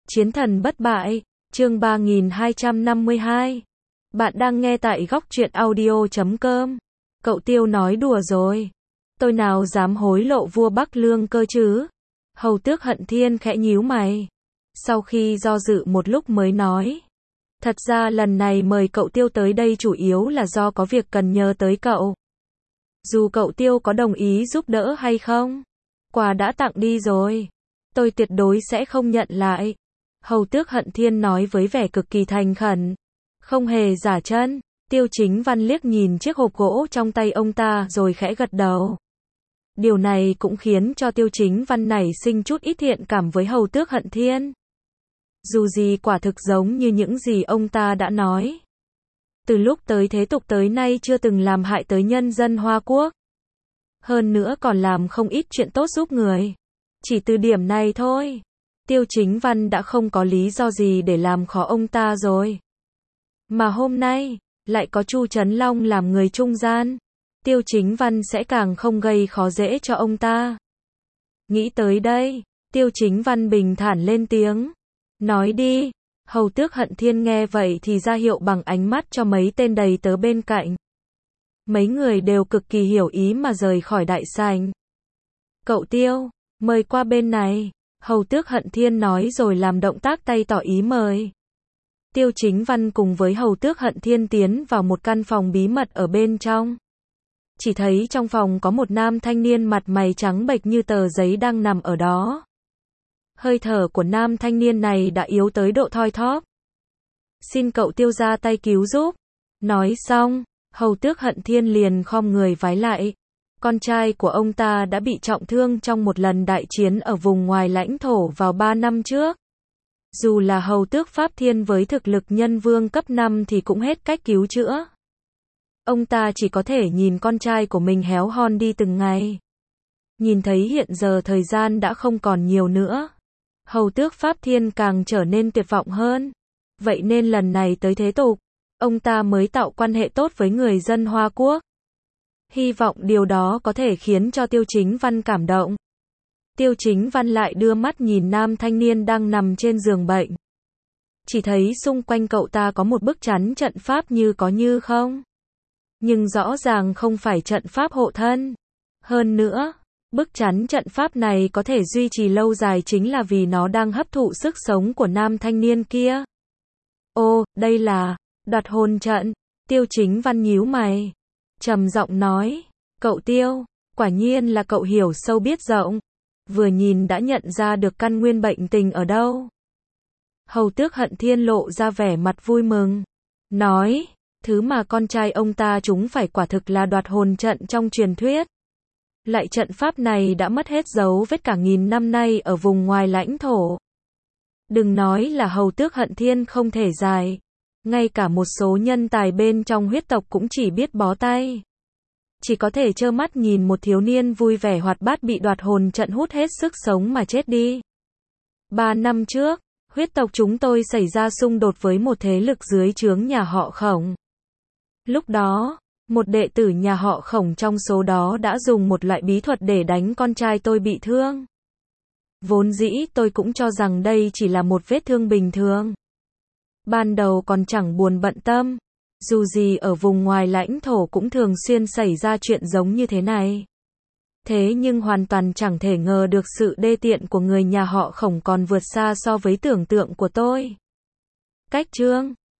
Chiến thần bất bại, chương 3252. Bạn đang nghe tại góc truyện audio.com. Cậu Tiêu nói đùa rồi. Tôi nào dám hối lộ vua Bắc Lương cơ chứ? Hầu Tước Hận Thiên khẽ nhíu mày. Sau khi do dự một lúc mới nói. Thật ra lần này mời cậu Tiêu tới đây chủ yếu là do có việc cần nhờ tới cậu. Dù cậu Tiêu có đồng ý giúp đỡ hay không, quà đã tặng đi rồi. Tôi tuyệt đối sẽ không nhận lại. Hầu Tước Hận Thiên nói với vẻ cực kỳ thành khẩn. Không hề giả chân. Tiêu Chính Văn liếc nhìn chiếc hộp gỗ trong tay ông ta rồi khẽ gật đầu. Điều này cũng khiến cho Tiêu Chính Văn nảy sinh chút ít thiện cảm với Hầu Tước Hận Thiên. Dù gì quả thực giống như những gì ông ta đã nói. Từ lúc tới thế tục tới nay chưa từng làm hại tới nhân dân Hoa Quốc. Hơn nữa còn làm không ít chuyện tốt giúp người. Chỉ từ điểm này thôi, Tiêu Chính Văn đã không có lý do gì để làm khó ông ta rồi. Mà hôm nay, lại có Chu Trấn Long làm người trung gian. Tiêu Chính Văn sẽ càng không gây khó dễ cho ông ta. Nghĩ tới đây, Tiêu Chính Văn bình thản lên tiếng. Nói đi. Hầu Tước Hận Thiên nghe vậy thì ra hiệu bằng ánh mắt cho mấy tên đầy tớ bên cạnh. Mấy người đều cực kỳ hiểu ý mà rời khỏi đại sảnh. Cậu Tiêu, mời qua bên này. Hầu Tước Hận Thiên nói rồi làm động tác tay tỏ ý mời. Tiêu Chính Văn cùng với Hầu Tước Hận Thiên tiến vào một căn phòng bí mật ở bên trong. Chỉ thấy trong phòng có một nam thanh niên mặt mày trắng bệch như tờ giấy đang nằm ở đó. Hơi thở của nam thanh niên này đã yếu tới độ thoi thóp. Xin cậu Tiêu ra tay cứu giúp. Nói xong, Hầu Tước Hận Thiên liền khom người vái lại. Con trai của ông ta đã bị trọng thương trong một lần đại chiến ở vùng ngoài lãnh thổ vào 3 năm trước. Dù là Hầu Tước Pháp Thiên với thực lực nhân vương cấp 5 thì cũng hết cách cứu chữa. Ông ta chỉ có thể nhìn con trai của mình héo hon đi từng ngày. Nhìn thấy hiện giờ thời gian đã không còn nhiều nữa. Hầu Tước Pháp Thiên càng trở nên tuyệt vọng hơn. Vậy nên lần này tới thế tục, ông ta mới tạo quan hệ tốt với người dân Hoa Quốc. Hy vọng điều đó có thể khiến cho Tiêu Chính Văn cảm động. Tiêu Chính Văn lại đưa mắt nhìn nam thanh niên đang nằm trên giường bệnh. Chỉ thấy xung quanh cậu ta có một bức chắn trận pháp như có như không. Nhưng rõ ràng không phải trận pháp hộ thân. Hơn nữa, bức chắn trận pháp này có thể duy trì lâu dài chính là vì nó đang hấp thụ sức sống của nam thanh niên kia. Ô, đây là đoạt hồn trận. Tiêu Chính Văn nhíu mày, trầm giọng nói, cậu Tiêu, quả nhiên là cậu hiểu sâu biết rộng. Vừa nhìn đã nhận ra được căn nguyên bệnh tình ở đâu. Hầu Tước Hận Thiên lộ ra vẻ mặt vui mừng. Nói, thứ mà con trai ông ta trúng phải quả thực là đoạt hồn trận trong truyền thuyết. Lại trận pháp này đã mất hết dấu vết cả nghìn năm nay ở vùng ngoài lãnh thổ. Đừng nói là Hầu Tước Hận Thiên không thể giải. Ngay cả một số nhân tài bên trong huyết tộc cũng chỉ biết bó tay. Chỉ có thể trơ mắt nhìn một thiếu niên vui vẻ hoạt bát bị đoạt hồn trận hút hết sức sống mà chết đi. 3 năm trước, huyết tộc chúng tôi xảy ra xung đột với một thế lực dưới trướng nhà họ Khổng. Lúc đó, một đệ tử nhà họ Khổng trong số đó đã dùng một loại bí thuật để đánh con trai tôi bị thương. Vốn dĩ tôi cũng cho rằng đây chỉ là một vết thương bình thường. Ban đầu còn chẳng buồn bận tâm. Dù gì ở vùng ngoài lãnh thổ cũng thường xuyên xảy ra chuyện giống như thế này. Thế nhưng hoàn toàn chẳng thể ngờ được sự đê tiện của người nhà họ Khổng còn vượt xa so với tưởng tượng của tôi. Cách chương